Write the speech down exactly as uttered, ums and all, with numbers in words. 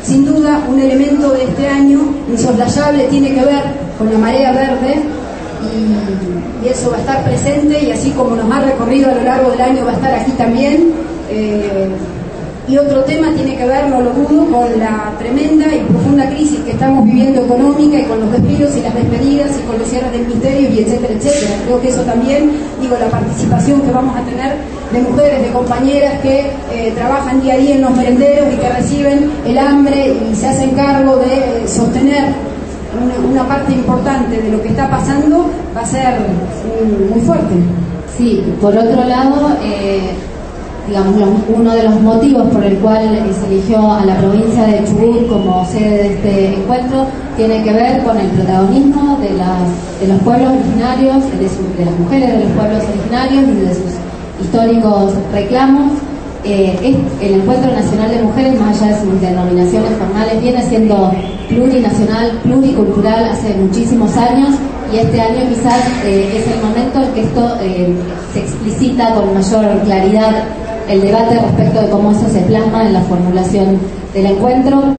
sin duda un elemento de este año insoslayable tiene que ver con la marea verde, y, y eso va a estar presente, y así como nos ha recorrido a lo largo del año va a estar aquí también. Eh, y otro tema tiene que ver, no lo dudo, con la tremenda y profunda crisis que estamos viviendo económica, y con los despidos y las despedidas y con los cierres de ministerios y etcétera, etcétera. Creo que eso también, digo, la participación que vamos a tener de mujeres, de compañeras que eh, trabajan día a día en los merenderos y que reciben el hambre y se hacen cargo de eh, sostener una, una parte importante de lo que está pasando, va a ser muy, muy fuerte. Sí, por otro lado, eh, digamos, uno de los motivos por el cual se eligió a la provincia de Chubut como sede de este encuentro tiene que ver con el protagonismo de, las, de los pueblos originarios, de, su, de las mujeres de los pueblos originarios y de sus históricos reclamos. Eh, el Encuentro Nacional de Mujeres, más allá de sus denominaciones formales, viene siendo plurinacional, pluricultural hace muchísimos años, y este año quizás eh, es el momento en que esto eh, se explicita con mayor claridad el debate respecto de cómo eso se plasma en la formulación del encuentro.